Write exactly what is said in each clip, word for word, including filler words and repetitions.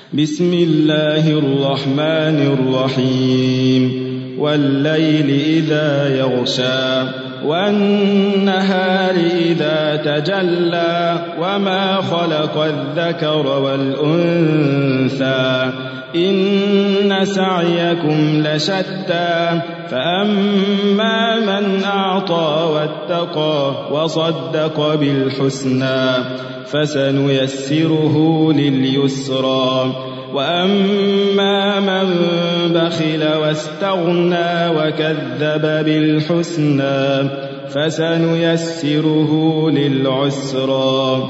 بسم الله الرحمن الرحيم والليل إذا يغشى والنهار إذا تجلى وما خلق الذكر والأنثى إن سعيكم لشتى فأما من أعطى واتقى وصدق بالحسنى فسنيسره لليسرى وأما من بخل واستغنى وكذب بالحسنى فسنيسره للعسرى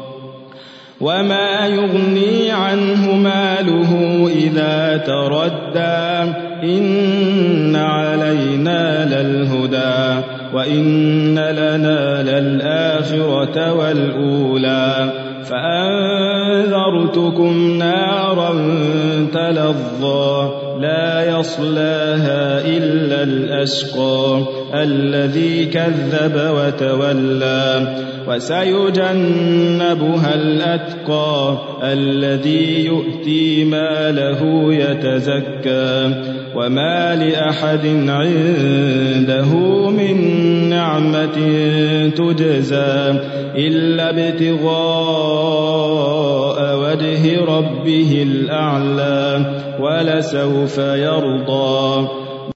وما يغني عنه ماله إذا تردى إن علينا للهدى وإن لنا للآخرة والأولى فأنذرتكم نارا تلظى لا يصلاها إلا الأشقى الذي كذب وتولى وسيجنبها الأتقى الذي يؤتي ماله يتزكى وما لأحد عنده من نعمة تجزى إلا ابتغاء وجه ربه الأعلى ولسوف يرضى